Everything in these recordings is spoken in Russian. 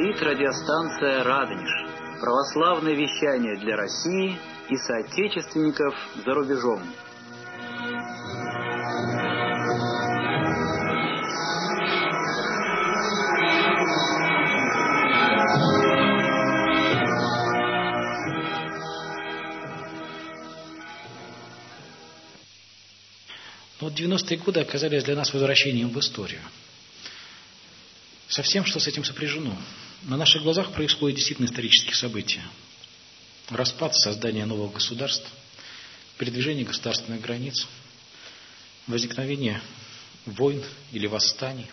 Говорит радиостанция «Радонеж». Православное вещание для России и соотечественников за рубежом. Но вот 90-е годы оказались для нас возвращением в историю. Со всем, что с этим сопряжено. На наших глазах происходят действительно исторические события. Распад, создание нового государства, передвижение государственных границ, возникновение войн или восстаний.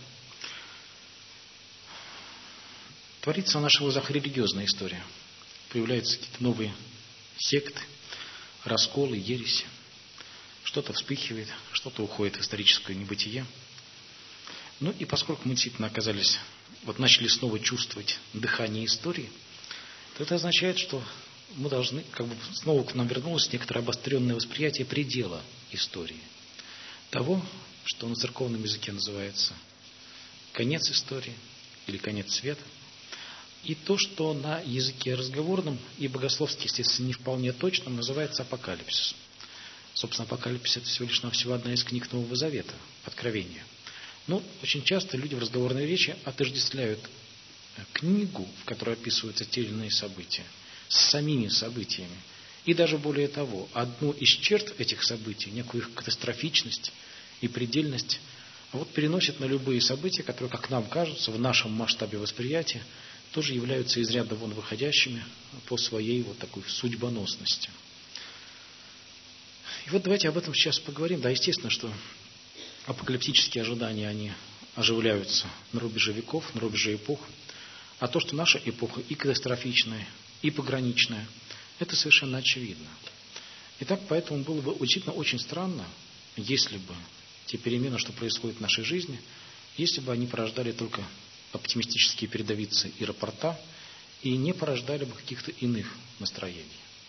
Творится на наших глазах религиозная история. Появляются какие-то новые секты, расколы, ереси. Что-то вспыхивает, что-то уходит в историческое небытие. Ну и поскольку мы действительно оказались, начали снова чувствовать дыхание истории, то это означает, что мы должны, снова к нам вернулось некоторое обостренное восприятие предела истории. Того, что на церковном языке называется конец истории или конец света. И то, что на языке разговорном и богословски, естественно, не вполне точном, называется апокалипсис. Собственно, апокалипсис – это всего лишь навсего одна из книг Нового Завета, Откровения. Но очень часто люди в разговорной речи отождествляют книгу, в которой описываются те или иные события, с самими событиями. И даже более того, одну из черт этих событий, некую их катастрофичность и предельность, переносят на любые события, которые, как нам кажется, в нашем масштабе восприятия, тоже являются из ряда вон выходящими по своей такой судьбоносности. И давайте об этом сейчас поговорим. Да, естественно, что апокалиптические ожидания, они оживляются на рубеже веков, на рубеже эпох. А то, что наша эпоха и катастрофичная, и пограничная, это совершенно очевидно. Итак, поэтому было бы действительно очень странно, если бы те перемены, что происходят в нашей жизни, если бы они порождали только оптимистические передовицы и рапорта, и не порождали бы каких-то иных настроений.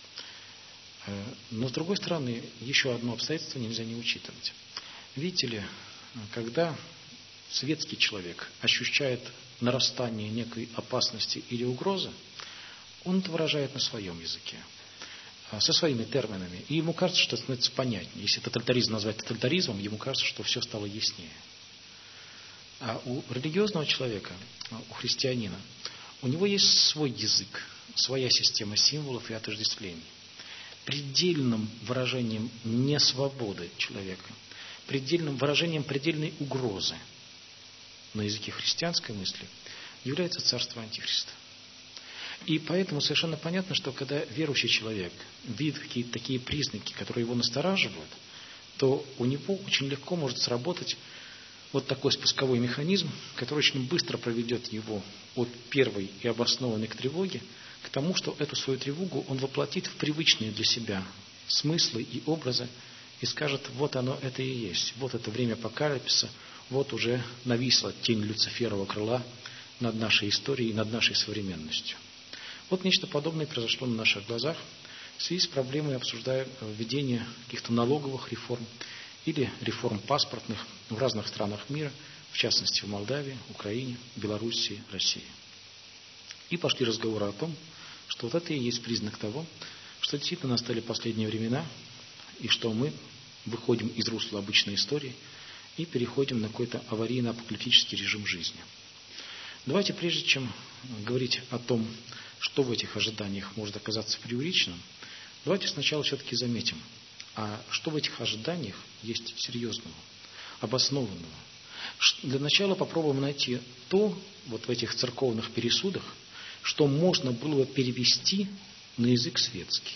Но, с другой стороны, еще одно обстоятельство нельзя не учитывать. Видите ли, когда светский человек ощущает нарастание некой опасности или угрозы, он это выражает на своем языке, со своими терминами. И ему кажется, что это становится понятнее. Если тоталитаризм назвать тоталитаризмом, ему кажется, что все стало яснее. А у религиозного человека, у христианина, у него есть свой язык, своя система символов и отождествлений. Предельным выражением несвободы человека, предельным выражением предельной угрозы на языке христианской мысли является царство Антихриста. И поэтому совершенно понятно, что когда верующий человек видит какие-то такие признаки, которые его настораживают, то у него очень легко может сработать такой спусковой механизм, который очень быстро проведет его от первой и обоснованной к тревоге к тому, что эту свою тревогу он воплотит в привычные для себя смыслы и образы и скажет: вот оно это и есть, вот это время апокалипсиса, вот уже нависла тень Люциферова крыла над нашей историей и над нашей современностью. Нечто подобное произошло на наших глазах в связи с проблемой, обсуждая введение каких-то налоговых реформ или реформ паспортных в разных странах мира, в частности в Молдавии, Украине, Белоруссии, России. И пошли разговоры о том, что это и есть признак того, что действительно настали последние времена, и что мы выходим из русла обычной истории и переходим на какой-то аварийно-апокалиптический режим жизни. Давайте, прежде чем говорить о том, что в этих ожиданиях может оказаться преувеличенным, давайте сначала все-таки заметим, а что в этих ожиданиях есть серьезного, обоснованного. Для начала попробуем найти то, в этих церковных пересудах, что можно было бы перевести на язык светский.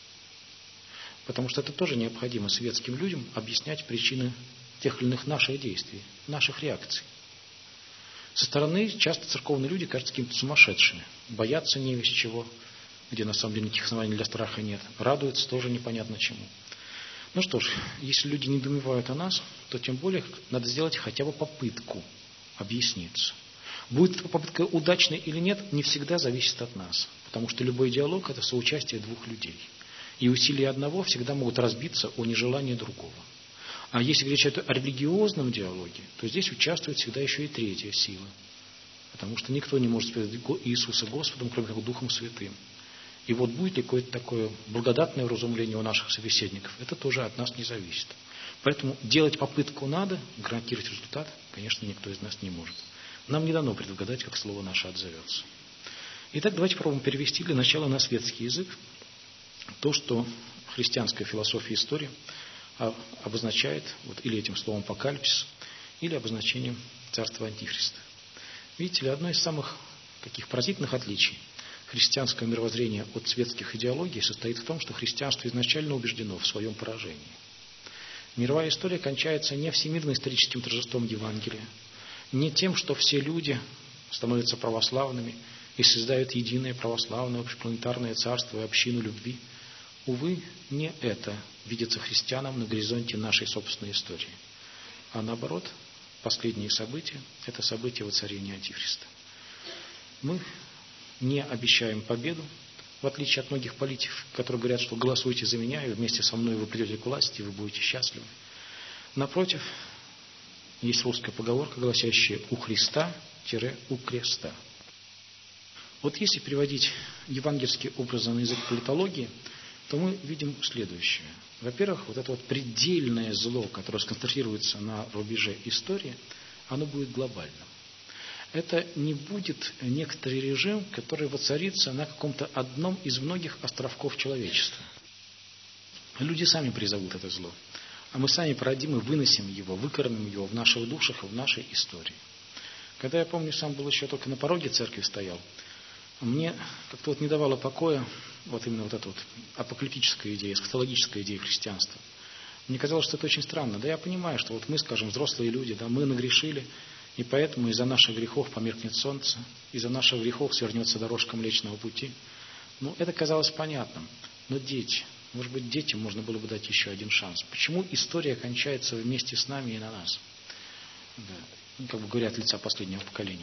Потому что это тоже необходимо светским людям объяснять причины тех или иных наших действий, наших реакций. Со стороны часто церковные люди кажутся какими-то сумасшедшими, боятся не весть чего, где на самом деле никаких оснований для страха нет, радуются тоже непонятно чему. Ну что ж, если люди недоумевают о нас, то тем более надо сделать хотя бы попытку объясниться. Будет эта попытка удачной или нет, не всегда зависит от нас. Потому что любой диалог – это соучастие двух людей. И усилия одного всегда могут разбиться о нежелании другого. А если речь идет о религиозном диалоге, то здесь участвует всегда еще и третья сила. Потому что никто не может сказать Иисуса Господом, кроме как Духом Святым. И вот будет ли какое-то такое благодатное вразумление у наших собеседников, это тоже от нас не зависит. Поэтому делать попытку надо, гарантировать результат, конечно, никто из нас не может. Нам не дано предугадать, как слово наше отзовется. Итак, давайте попробуем перевести для начала на светский язык то, что христианская философия истории обозначает или этим словом апокалипсис, или обозначением царства Антихриста. Видите ли, одно из самых таких поразительных отличий христианского мировоззрения от светских идеологий состоит в том, что христианство изначально убеждено в своем поражении. Мировая история кончается не всемирно-историческим торжеством Евангелия, не тем, что все люди становятся православными и создают единое православное общепланетарное царство и общину любви. Увы, не это видится христианам на горизонте нашей собственной истории. А наоборот, последние события – это события воцарения Антихриста. Мы не обещаем победу, в отличие от многих политиков, которые говорят, что голосуйте за меня, и вместе со мной вы придете к власти, и вы будете счастливы. Напротив, есть русская поговорка, гласящая «у Христа-у креста». Вот если переводить евангельские образы на язык политологии, то мы видим следующее. Во-первых, вот это вот предельное зло, которое сконцентрируется на рубеже истории, оно будет глобальным. Это не будет некоторый режим, который воцарится на каком-то одном из многих островков человечества. Люди сами призовут это зло, а мы сами породим и выносим его, выкормим его в наших душах и в нашей истории. Когда я помню, сам был еще только на пороге церкви стоял, мне как-то вот не давало покоя вот именно вот эта вот апокалиптическая идея, эсхатологическая идея христианства. Мне казалось, что это очень странно. Да я понимаю, что вот мы, скажем, взрослые люди, да, мы нагрешили, и поэтому из-за наших грехов померкнет солнце, из-за наших грехов свернется дорожка Млечного Пути. Ну, это казалось понятным. Но дети, может быть, детям можно было бы дать еще один шанс. Почему история кончается вместе с нами и на нас? Да, как бы говоря, от лица последнего поколения.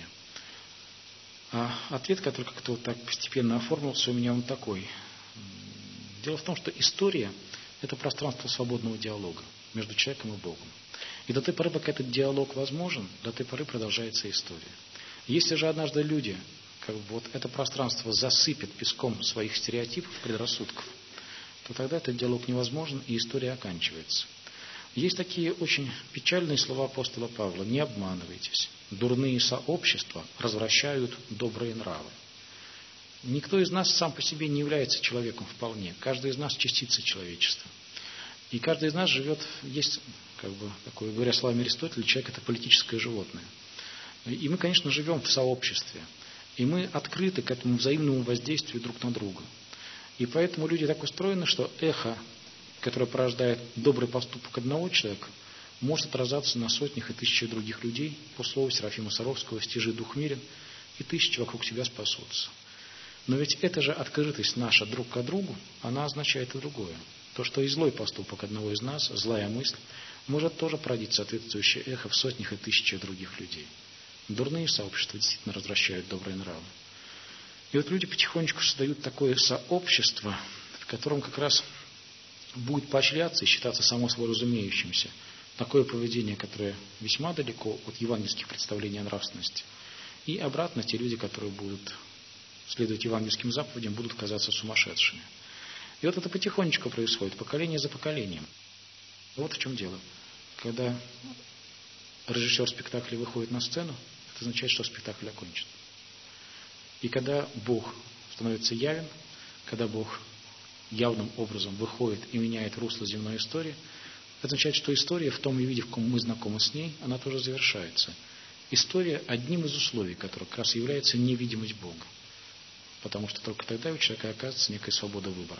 А ответ, который как-то вот так постепенно оформился у меня, он такой. Дело в том, что история – это пространство свободного диалога между человеком и Богом. И до той поры, пока этот диалог возможен, до той поры продолжается история. Если же однажды люди как бы вот это пространство засыпят песком своих стереотипов, предрассудков, то тогда этот диалог невозможен, и история оканчивается. Есть такие очень печальные слова апостола Павла: «Не обманывайтесь, дурные сообщества развращают добрые нравы». Никто из нас сам по себе не является человеком вполне. Каждый из нас частица человечества. И каждый из нас живет, есть, как бы, такое, говоря словами Аристотеля, человек – это политическое животное. И мы, конечно, живем в сообществе. И мы открыты к этому взаимному воздействию друг на друга. И поэтому люди так устроены, что эхо, которое порождает добрый поступок одного человека, может отражаться на сотнях и тысячах других людей. По слову Серафима Саровского: «Стяжи дух мирен, и тысячи вокруг тебя спасутся». Но ведь эта же открытость наша друг к другу, она означает и другое. То, что и злой поступок одного из нас, злая мысль, может тоже породить соответствующее эхо в сотнях и тысячах других людей. Дурные сообщества действительно развращают добрые нравы. И вот люди потихонечку создают такое сообщество, в котором как раз будет поощряться и считаться само собой разумеющимся такое поведение, которое весьма далеко от евангельских представлений о нравственности. И обратно, те люди, которые будут следовать евангельским заповедям, будут казаться сумасшедшими. И вот это потихонечку происходит, поколение за поколением. Вот в чем дело. Когда режиссер спектакля выходит на сцену, это означает, что спектакль окончен. И когда Бог становится явен, когда Бог явным образом выходит и меняет русло земной истории, это означает, что история в том виде, в каком мы знакомы с ней, она тоже завершается. История одним из условий, которое как раз является невидимость Бога. Потому что только тогда у человека оказывается некая свобода выбора.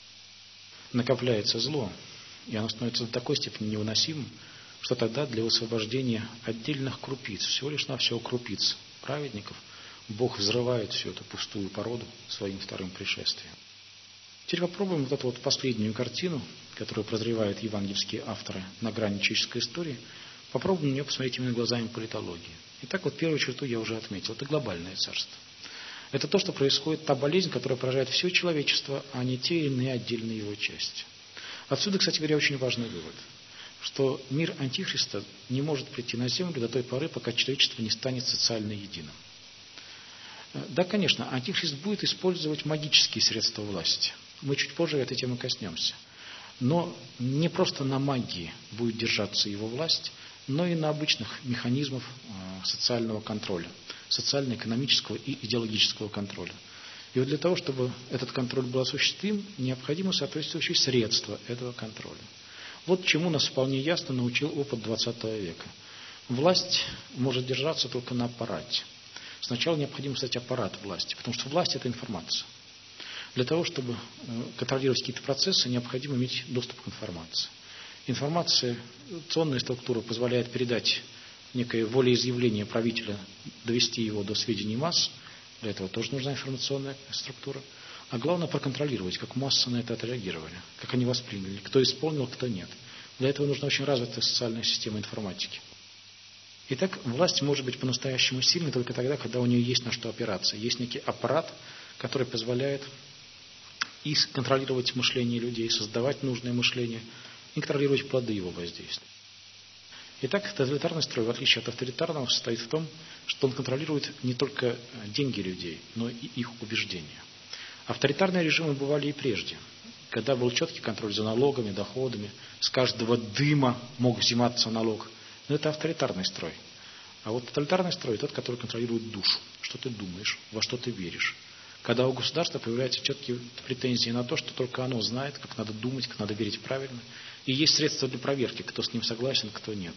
Накопляется зло, и оно становится до такой степени невыносимым, что тогда для высвобождения отдельных крупиц, всего лишь навсего крупиц праведников, Бог взрывает всю эту пустую породу своим вторым пришествием. Теперь попробуем вот эту вот последнюю картину, которую прозревают евангельские авторы на грани человеческой истории, попробуем на нее посмотреть именно глазами политологии. Итак, вот первую черту я уже отметил. Это глобальное царство. Это то, что происходит, та болезнь, которая поражает все человечество, а не те или иные отдельные его части. Отсюда, кстати говоря, очень важный вывод, что мир Антихриста не может прийти на землю до той поры, пока человечество не станет социально единым. Да, конечно, антихрист будет использовать магические средства власти. Мы чуть позже этой темы коснемся. Но не просто на магии будет держаться его власть, но и на обычных механизмах социального контроля, социально-экономического и идеологического контроля. И вот для того, чтобы этот контроль был осуществим, необходимы соответствующие средства этого контроля. Вот чему нас вполне ясно научил опыт XX века. Власть может держаться только на аппарате. Сначала необходимо создать аппарат власти, потому что власть – это информация. Для того, чтобы контролировать какие-то процессы, необходимо иметь доступ к информации. Информационная структура позволяет передать некое волеизъявление правителя, довести его до сведений масс. Для этого тоже нужна информационная структура. А главное проконтролировать, как массы на это отреагировали, как они восприняли, кто исполнил, кто нет. Для этого нужна очень развитая социальная система информатики. Итак, власть может быть по-настоящему сильной только тогда, когда у нее есть на что опираться. Есть некий аппарат, который позволяет и контролировать мышление людей, создавать нужное мышление, и контролировать плоды его воздействия. Итак, тоталитарный строй, в отличие от авторитарного, состоит в том, что он контролирует не только деньги людей, но и их убеждения. Авторитарные режимы бывали и прежде, когда был четкий контроль за налогами, доходами, с каждого дыма мог взиматься налог. Но это авторитарный строй. А вот тоталитарный строй тот, который контролирует душу, что ты думаешь, во что ты веришь. Когда у государства появляются четкие претензии на то, что только оно знает, как надо думать, как надо верить правильно. И есть средства для проверки, кто с ним согласен, кто нет.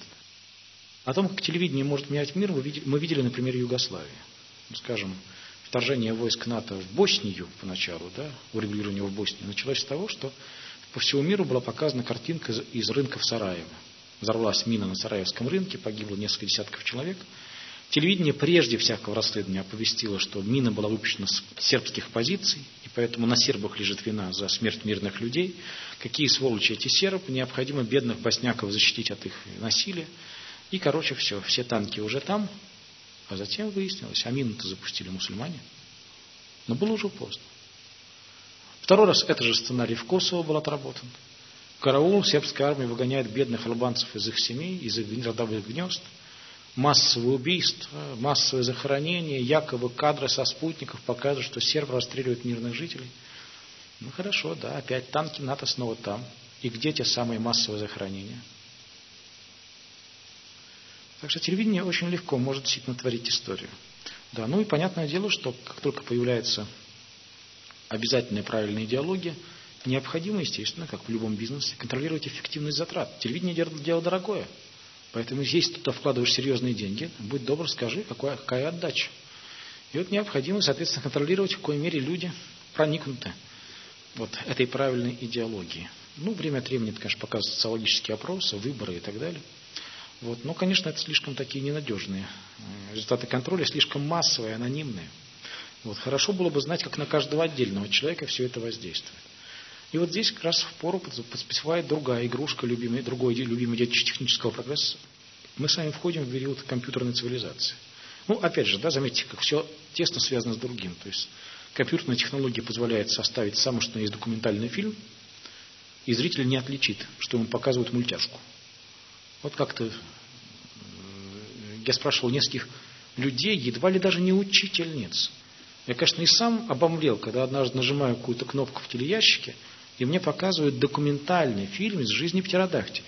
О том, как телевидение может менять мир, мы видели на примере Югославии. Скажем, вторжение войск НАТО в Боснию поначалу, урегулирование в Боснии, началось с того, что по всему миру была показана картинка из рынка в Сараево. Взорвалась мина на Сараевском рынке, погибло несколько десятков человек. Телевидение прежде всякого расследования оповестило, что мина была выпущена с сербских позиций, и поэтому на сербах лежит вина за смерть мирных людей. Какие сволочи эти сербы, необходимо бедных босняков защитить от их насилия. И, все танки уже там, а затем выяснилось, а мину-то запустили мусульмане. Но было уже поздно. Второй раз этот же сценарий в Косово был отработан. Караул, сербская армия выгоняет бедных албанцев из их семей, из их родовых гнезд. Массовые убийства, массовые захоронения, якобы кадры со спутников показывают, что сербы расстреливают мирных жителей. Ну хорошо, да, опять танки НАТО снова там. И где те самые массовые захоронения? Так что телевидение очень легко может действительно творить историю. Да, ну и понятное дело, что как только появляется обязательная правильная идеология, необходимо, естественно, как в любом бизнесе, контролировать эффективность затрат. Телевидение дело дорогое. Поэтому если ты туда вкладываешь серьезные деньги, будь добр, скажи, какая отдача. И вот необходимо, соответственно, контролировать, в какой мере люди проникнуты вот этой правильной идеологией. Ну, время от времени, это, конечно, показывают социологические опросы, выборы и так далее. Вот. Но, конечно, это слишком такие ненадежные результаты контроля, слишком массовые, анонимные. Вот. Хорошо было бы знать, как на каждого отдельного человека все это воздействует. И вот здесь как раз впору подспевает другая игрушка, другой любимый детище технического прогресса. Мы с вами входим в период компьютерной цивилизации. Ну, опять же, заметьте, как все тесно связано с другим. То есть компьютерная технология позволяет составить самый что ни есть документальный фильм, и зритель не отличит, что ему показывают мультяшку. Вот как-то я спрашивал нескольких людей, едва ли даже не учительниц. Я, конечно, и сам обомлел, когда однажды нажимаю какую-то кнопку в телеящике, и мне показывают документальный фильм из жизни птеродактилей.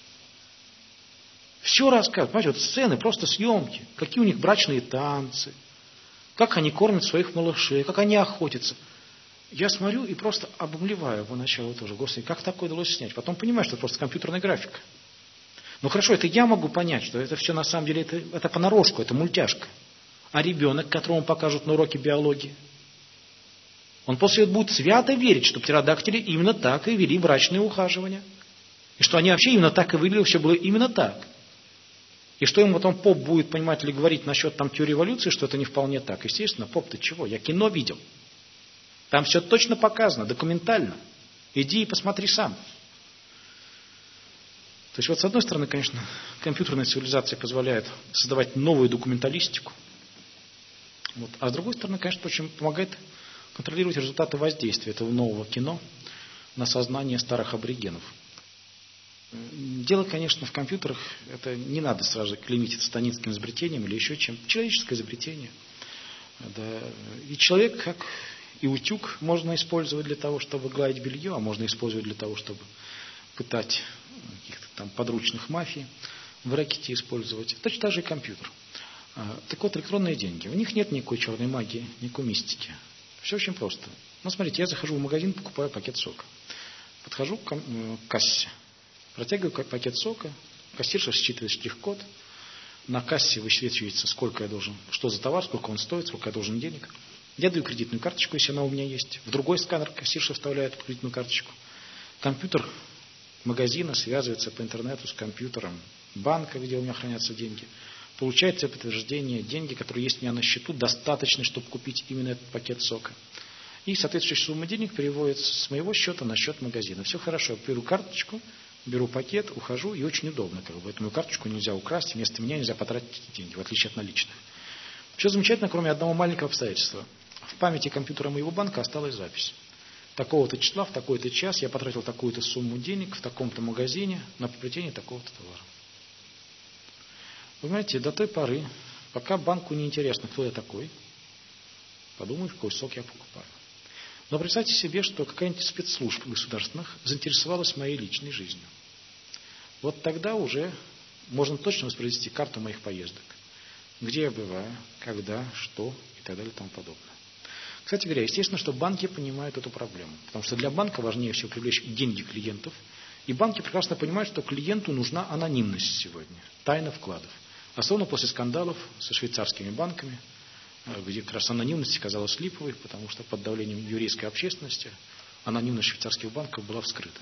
Все рассказывают, понимаете, вот сцены, просто съемки, какие у них брачные танцы, как они кормят своих малышей, как они охотятся. Я смотрю и просто обомлеваю поначалу тоже. Господи, как такое удалось снять? Потом понимаю, что это просто компьютерная графика. Ну хорошо, это я могу понять, что это все на самом деле, это понарошку, это мультяшка. А ребенок, которому покажут на уроке биологии, он после этого будет свято верить, что птеродактили именно так и вели брачные ухаживания. И что они вообще именно так и выглядели, все было именно так. И что ему потом поп будет, понимать или говорить насчет там теории эволюции, что это не вполне так. Естественно, поп-то чего? Я кино видел. Там все точно показано, документально. Иди и посмотри сам. То есть вот с одной стороны, конечно, компьютерная цивилизация позволяет создавать новую документалистику. Вот. А с другой стороны, конечно, очень помогает контролировать результаты воздействия этого нового кино на сознание старых аборигенов. Дело, конечно, в компьютерах, это не надо сразу клеймить это станинским изобретением или еще чем-то. Человеческое изобретение. Да. И человек, как и утюг, можно использовать для того, чтобы гладить белье, а можно использовать для того, чтобы пытать каких-то там подручных мафий, в рэкете использовать. Точно так же и компьютер. Так вот, электронные деньги. В них нет никакой черной магии, никакой мистики. Все очень просто. Ну, смотрите, я захожу в магазин, покупаю пакет сока. Подхожу к кассе, протягиваю пакет сока, кассирша считывает штрих-код, на кассе высвечивается, сколько я должен, что за товар, сколько он стоит, сколько я должен денег. Я даю кредитную карточку, если она у меня есть. В другой сканер кассирша вставляет кредитную карточку. Компьютер магазина связывается по интернету с компьютером банка, где у меня хранятся деньги. Получается подтверждение, деньги, которые есть у меня на счету, достаточно, чтобы купить именно этот пакет сока. И соответствующая сумма денег переводится с моего счета на счет магазина. Все хорошо. Я беру карточку, беру пакет, ухожу, и очень удобно. Эту карточку нельзя украсть, вместо меня нельзя потратить эти деньги, в отличие от наличных. Все замечательно, кроме одного маленького обстоятельства. В памяти компьютера моего банка осталась запись. Такого-то числа, в такой-то час я потратил такую-то сумму денег в таком-то магазине на приобретение такого-то товара. Вы знаете, до той поры, пока банку не интересно, кто я такой, подумаю, какой сок я покупаю. Но представьте себе, что какая-нибудь спецслужба государственных заинтересовалась моей личной жизнью. Вот тогда уже можно точно воспроизвести карту моих поездок. Где я бываю, когда, что и так далее и тому подобное. Кстати говоря, естественно, что банки понимают эту проблему. Потому что для банка важнее всего привлечь деньги клиентов. И банки прекрасно понимают, что клиенту нужна анонимность сегодня, тайна вкладов. Особенно после скандалов со швейцарскими банками, где как раз анонимность казалась липовой, потому что под давлением еврейской общественности анонимность швейцарских банков была вскрыта.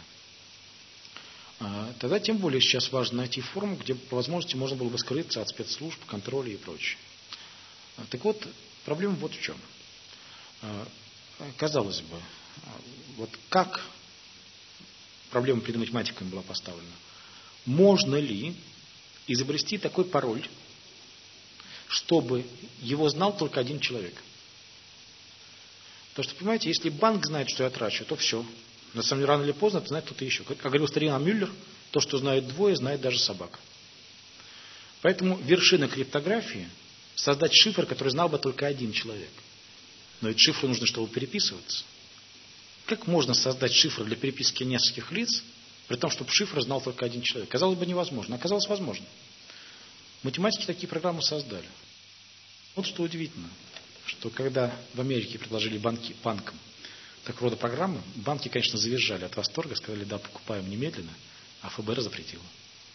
Тогда тем более сейчас важно найти форму, где по возможности можно было бы скрыться от спецслужб, контроля и прочее. Так вот, проблема вот в чем. Казалось бы, вот как проблема перед математиками была поставлена? Можно ли изобрести такой пароль, чтобы его знал только один человек? Потому что, понимаете, если банк знает, что я трачу, то все. На самом деле, рано или поздно это знает кто-то еще. Как говорил старина Мюллер, то, что знает двое, знает даже собака. Поэтому вершина криптографии – создать шифр, который знал бы только один человек. Но ведь шифру нужно, чтобы переписываться. Как можно создать шифр для переписки нескольких лиц, при том, чтобы шифр знал только один человек? Казалось бы, невозможно. Оказалось, возможно. Математики такие программы создали. Вот что удивительно, что когда в Америке предложили банкам такого рода программы, банки, конечно, завизжали от восторга, сказали, да, покупаем немедленно, а ФБР запретило.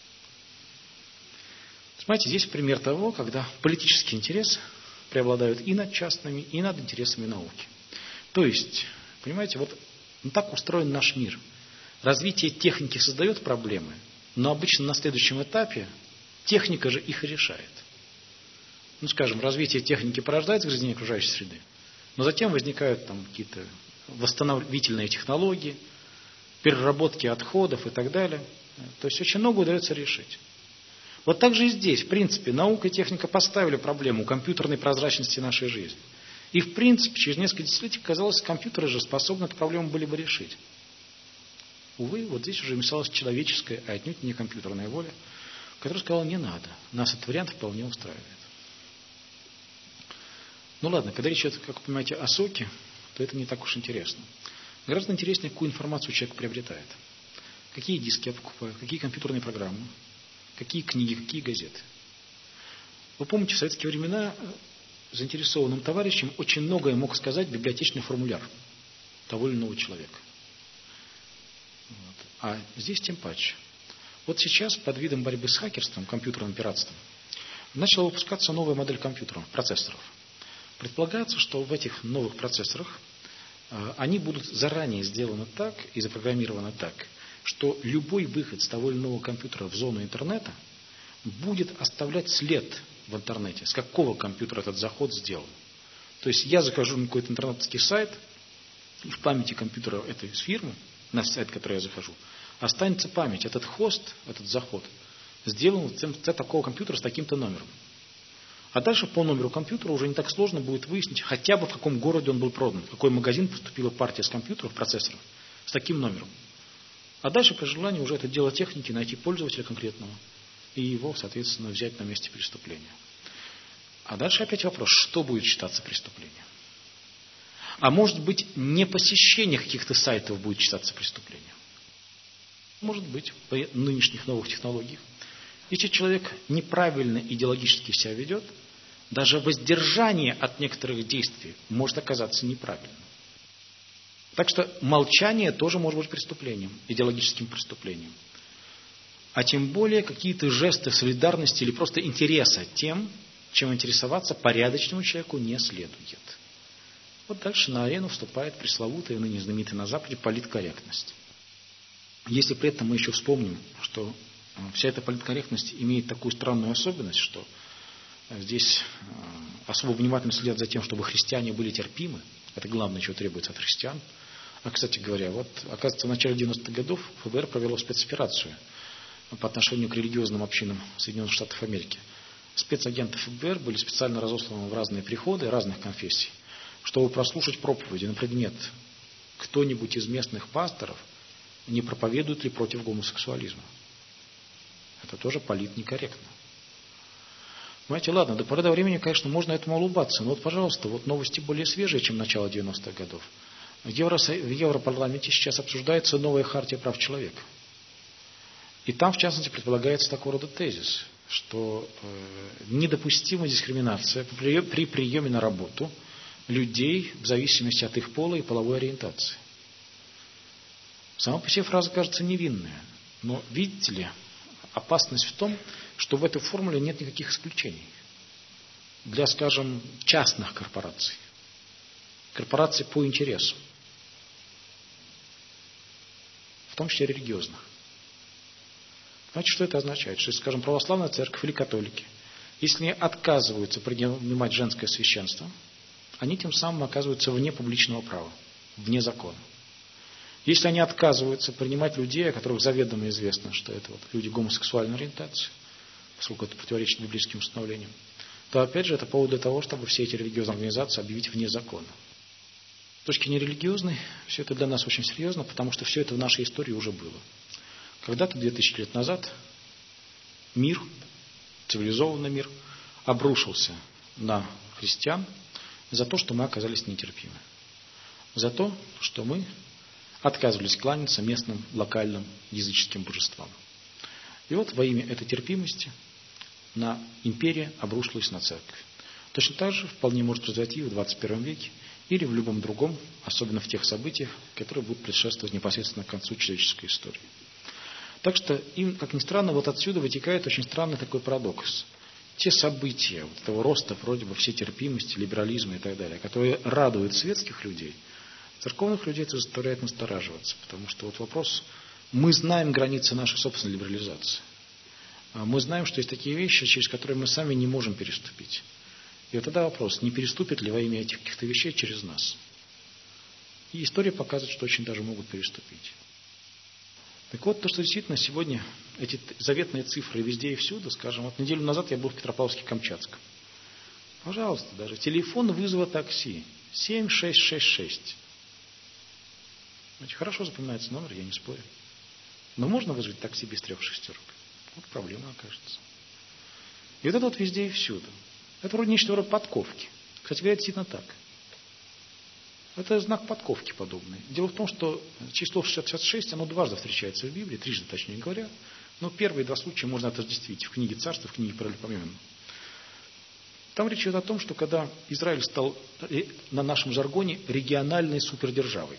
Смотрите, здесь пример того, когда политический интерес преобладает и над частными, и над интересами науки. То есть, понимаете, вот так устроен наш мир. Развитие техники создает проблемы, но обычно на следующем этапе техника же их и решает. Ну, скажем, развитие техники порождает загрязнение окружающей среды, но затем возникают там какие-то восстановительные технологии, переработки отходов и так далее. То есть очень много удается решить. Вот так же и здесь, в принципе, наука и техника поставили проблему компьютерной прозрачности нашей жизни. И, в принципе, через несколько десятилетий, казалось, компьютеры же способны эту проблему были бы решить. Увы, вот здесь уже вмешалась человеческая, а отнюдь не компьютерная воля, которая сказала, не надо, нас этот вариант вполне устраивает. Ну ладно, когда речь идет, как вы понимаете, о соке, то это не так уж интересно. Гораздо интереснее, какую информацию человек приобретает. Какие диски я покупаю, какие компьютерные программы, какие книги, какие газеты. Вы помните, в советские времена заинтересованным товарищам очень многое мог сказать библиотечный формуляр того или иного человека. Вот. А здесь тем паче. Вот сейчас под видом борьбы с хакерством, компьютерным пиратством, начала выпускаться новая модель компьютеров, процессоров. Предполагается, что в этих новых процессорах они будут заранее сделаны так и запрограммированы так, что любой выход с того или иного компьютера в зону интернета будет оставлять след в интернете, с какого компьютера этот заход сделан. То есть я захожу на какой-то интернетский сайт, и в памяти компьютера этой фирмы, на сайт, в который я захожу, останется память. Этот хост, этот заход, сделан с такого компьютера с таким-то номером. А дальше по номеру компьютера уже не так сложно будет выяснить, хотя бы в каком городе он был продан, в какой магазин поступила партия с компьютеров, процессоров, с таким номером. А дальше, при желании, уже это дело техники, найти пользователя конкретного и его, соответственно, взять на месте преступления. А дальше опять вопрос, что будет считаться преступлением? А может быть, не посещение каких-то сайтов будет считаться преступлением? Может быть, при нынешних новых технологиях. Если человек неправильно идеологически себя ведет, даже воздержание от некоторых действий может оказаться неправильным. Так что молчание тоже может быть преступлением, идеологическим преступлением. А тем более какие-то жесты солидарности или просто интереса тем, чем интересоваться порядочному человеку не следует. Вот дальше на арену вступает пресловутая, ныне знаменитая на Западе, политкорректность. Если при этом мы еще вспомним, что вся эта политкорректность имеет такую странную особенность, что здесь особо внимательно следят за тем, чтобы христиане были терпимы. Это главное, чего требуется от христиан. А, кстати говоря, вот, оказывается, в начале 90-х годов ФБР провело спецоперацию по отношению к религиозным общинам Соединенных Штатов Америки. Спецагенты ФБР были специально разосланы в разные приходы разных конфессий, чтобы прослушать проповеди на предмет, кто-нибудь из местных пасторов не проповедует ли против гомосексуализма. Это тоже политнекорректно. Понимаете, ладно, до поры до времени, конечно, можно этому улыбаться, но вот, пожалуйста, вот новости более свежие, чем начало 90-х годов. В Европарламенте сейчас обсуждается новая хартия прав человека. И там, в частности, предполагается такого рода тезис, что недопустима дискриминация при приеме на работу людей в зависимости от их пола и половой ориентации. Сама по себе фраза кажется невинная, но, видите ли, опасность в том, что в этой формуле нет никаких исключений для, скажем, частных корпораций, корпораций по интересу, в том числе религиозных. Значит, что это означает? Что, скажем, православная церковь или католики, если они отказываются принимать женское священство, они тем самым оказываются вне публичного права, вне закона. Если они отказываются принимать людей, о которых заведомо известно, что это вот люди гомосексуальной ориентации, поскольку это противоречит библейским установлениям, то опять же это повод для того, чтобы все эти религиозные организации объявить вне закона. С точки зрения религиозной, все это для нас очень серьезно, потому что все это в нашей истории уже было. Когда-то, 2000 лет назад, мир, цивилизованный мир, обрушился на христиан за то, что мы оказались нетерпимы. За то, что мы отказывались кланяться местным, локальным языческим божествам. И вот во имя этой терпимости на империя обрушилась на церковь. Точно так же вполне может произойти в 21 веке или в любом другом, особенно в тех событиях, которые будут предшествовать непосредственно к концу человеческой истории. Так что, как ни странно, вот отсюда вытекает очень странный такой парадокс. Те события вот этого роста вроде бы всей терпимости, либерализма и так далее, которые радуют светских людей, церковных людей это заставляет настораживаться. Потому что вот вопрос, мы знаем границы нашей собственной либерализации. Мы знаем, что есть такие вещи, через которые мы сами не можем переступить. И вот тогда вопрос, не переступит ли во имя этих каких-то вещей через нас. И история показывает, что очень даже могут переступить. Так вот, то, что действительно сегодня эти заветные цифры везде и всюду, скажем, вот неделю назад я был в Петропавловске-Камчатском. Пожалуйста, даже телефон вызова такси 7666. Очень хорошо запоминается номер, я не спорю. Но можно вызвать такси без 3 шестерок? Вот проблема окажется. И вот это вот везде и всюду. Это вроде нечто вроде подковки. Кстати говоря, это действительно так. Это знак подковки подобный. Дело в том, что число 66, оно дважды встречается в Библии, трижды, точнее говоря. Но первые 2 случая можно отождествить в книге Царства, в книге Паралипоменона. Там речь идет о том, что когда Израиль стал на нашем жаргоне региональной супердержавой,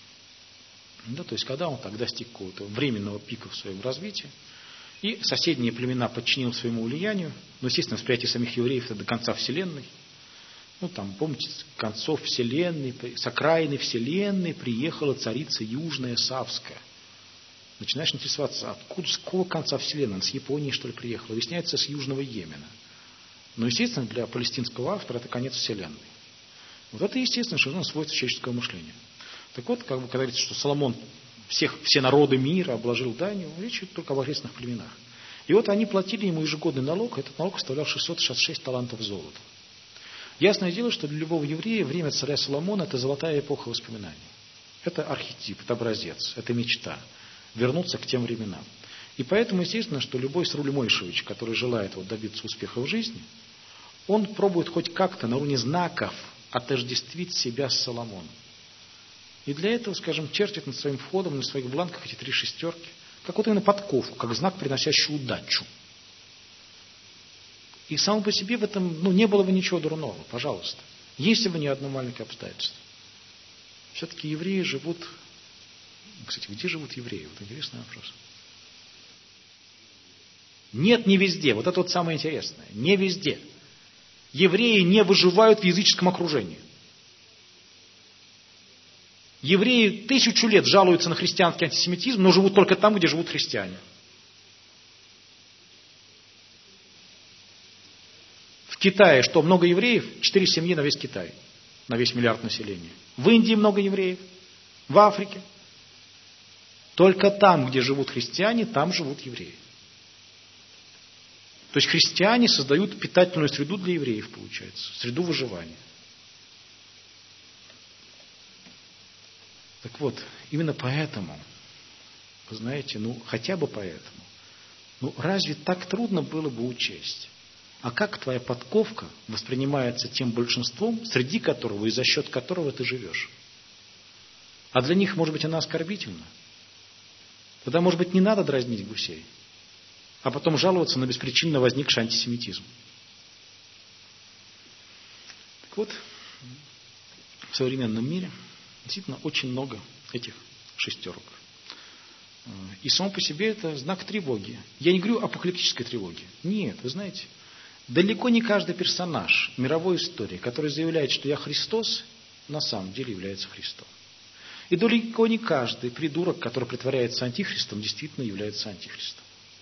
да, то есть когда он так достиг какого-то временного пика в своем развитии, и соседние племена подчинил своему влиянию, но, естественно, восприятие самих евреев это до конца Вселенной. Ну, там, помните, с концов Вселенной, с окраины Вселенной приехала царица Южная Савская. Начинаешь интересоваться, откуда, с какого конца Вселенной? Она с Японии, что ли, приехала? Выясняется, с Южного Йемена. Но, естественно, для палестинского автора это конец Вселенной. Вот это, естественно, что свойство человеческого мышления. Так вот, как бы, когда говорится, что Соломон все народы мира обложил данью, речь идет только о божественных племенах. И вот они платили ему ежегодный налог, этот налог составлял 666 талантов золота. Ясное дело, что для любого еврея время царя Соломона – это золотая эпоха воспоминаний. Это архетип, это образец, это мечта. Вернуться к тем временам. И поэтому, естественно, что любой Сруль Мойшевич, который желает вот добиться успеха в жизни, он пробует хоть как-то на уровне знаков отождествить себя с Соломоном. И для этого, скажем, чертит над своим входом, на своих бланках эти 3 шестерки, как вот именно подковку, как знак, приносящий удачу. И само по себе в этом не было бы ничего дурного, пожалуйста. Если бы не одно маленькое обстоятельство. Все-таки евреи живут... Кстати, где живут евреи? Вот интересный вопрос. Нет, не везде. Вот это вот самое интересное. Не везде. Евреи не выживают в языческом окружении. Евреи 1000 лет жалуются на христианский антисемитизм, но живут только там, где живут христиане. В Китае что, много евреев? 4 семьи на весь Китай, на весь миллиард населения. В Индии много евреев, в Африке. Только там, где живут христиане, там живут евреи. То есть христиане создают питательную среду для евреев, получается, среду выживания. Так вот, именно поэтому, вы знаете, хотя бы поэтому, разве так трудно было бы учесть? А как твоя подковка воспринимается тем большинством, среди которого и за счет которого ты живешь? А для них, может быть, она оскорбительна? Тогда, может быть, не надо дразнить гусей, а потом жаловаться на беспричинно возникший антисемитизм. Так вот, в современном мире действительно очень много этих шестерок. И само по себе это знак тревоги. Я не говорю о апокалиптической тревоге. Нет, вы знаете, далеко не каждый персонаж мировой истории, который заявляет, что я Христос, на самом деле является Христом. И далеко не каждый придурок, который притворяется антихристом, действительно является антихристом.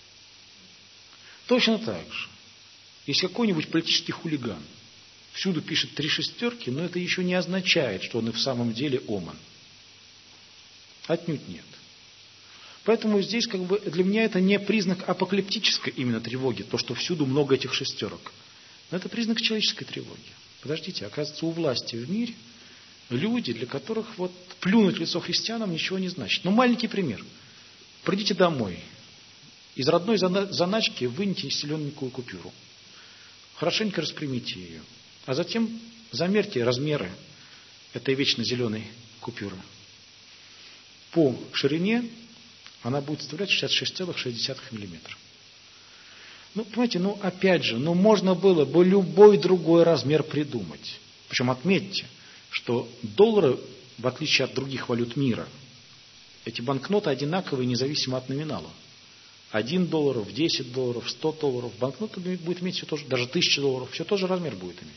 Точно так же, если какой-нибудь политический хулиган всюду пишет 3 шестерки, но это еще не означает, что он и в самом деле оман. Отнюдь нет. Поэтому здесь для меня это не признак апокалиптической именно тревоги, то, что всюду много этих шестерок. Но это признак человеческой тревоги. Подождите, оказывается, у власти в мире люди, для которых плюнуть в лицо христианам ничего не значит. Маленький пример. Придите домой. Из родной заначки выньте зелененькую купюру. Хорошенько распрямите ее. А затем замерьте размеры этой вечно зеленой купюры. По ширине она будет составлять 66,6 мм. Понимаете, опять же, можно было бы любой другой размер придумать. Причем отметьте, что доллары, в отличие от других валют мира, эти банкноты одинаковые независимо от номинала. $1, $10, $100. Банкнота будет иметь все тоже, даже $1000, все тот же размер будет иметь.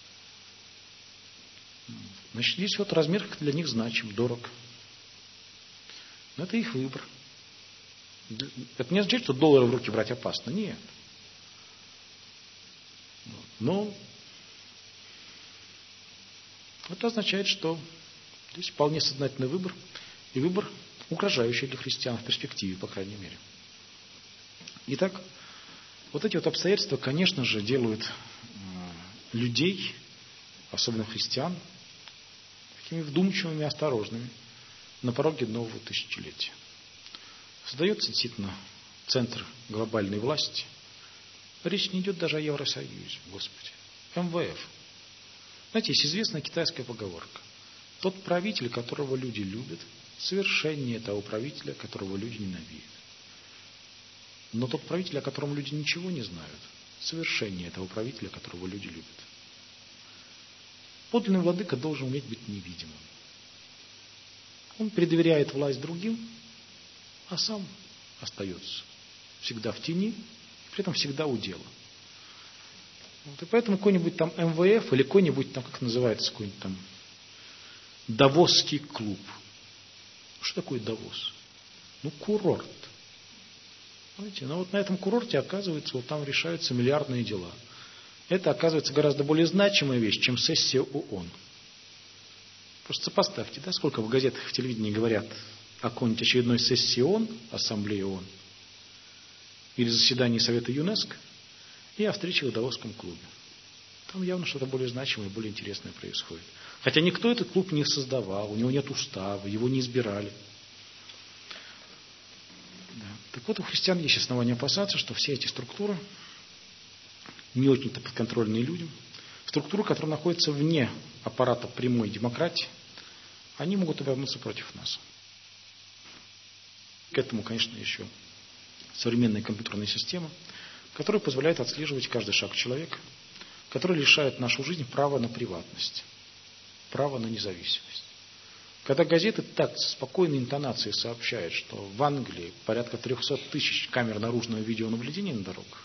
Значит, здесь размер для них значим, дорог. Но это их выбор. Это не означает, что доллары в руки брать опасно. Нет. Но это означает, что здесь вполне сознательный выбор, и выбор, угрожающий для христиан в перспективе, по крайней мере. Итак, эти обстоятельства, конечно же, делают людей, особенно христиан, такими вдумчивыми и осторожными на пороге нового тысячелетия. Создается действительно центр глобальной власти. Речь не идет даже о Евросоюзе, Господи. МВФ. Знаете, есть известная китайская поговорка. Тот правитель, которого люди любят, совершеннее того правителя, которого люди ненавидят. Но тот правитель, о котором люди ничего не знают, совершеннее того правителя, которого люди любят. Подлинный владыка должен уметь быть невидимым. Он предоверяет власть другим, а сам остается всегда в тени, при этом всегда у дела. И поэтому какой-нибудь там МВФ или какой-нибудь там, как называется, какой-нибудь там Давосский клуб. Что такое Давос? Курорт. Знаете, на этом курорте, оказывается, там решаются миллиардные дела. Это, оказывается, гораздо более значимая вещь, чем сессия ООН. Просто сопоставьте, сколько в газетах, в телевидении говорят о какой-нибудь очередной сессии ООН, Ассамблеи ООН, или заседании Совета ЮНЕСКО, и о встрече в Давосском клубе. Там явно что-то более значимое, более интересное происходит. Хотя никто этот клуб не создавал, у него нет устава, его не избирали. Так у христиан есть основания опасаться, что все эти структуры не очень-то подконтрольные людям, структуры, которые находятся вне аппарата прямой демократии, они могут обернуться против нас. К этому, конечно, еще современная компьютерная система, которая позволяет отслеживать каждый шаг человека, которая лишает нашу жизнь права на приватность, права на независимость. Когда газеты так с спокойной интонацией сообщают, что в Англии порядка 300 тысяч камер наружного видеонаблюдения на дорогах,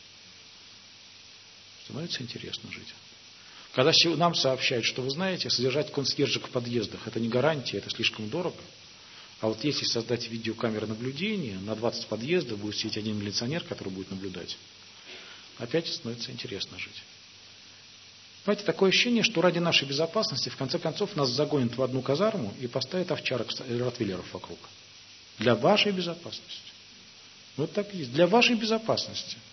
становится интересно жить. Когда нам сообщают, что, вы знаете, содержать консьержек в подъездах – это не гарантия, это слишком дорого. А вот если создать видеокамеры наблюдения, на 20 подъездов будет сидеть один милиционер, который будет наблюдать, опять становится интересно жить. Знаете, такое ощущение, что ради нашей безопасности, в конце концов, нас загонят в одну казарму и поставят овчарок и ротвейлеров вокруг. Для вашей безопасности. Вот так и есть. Для вашей безопасности.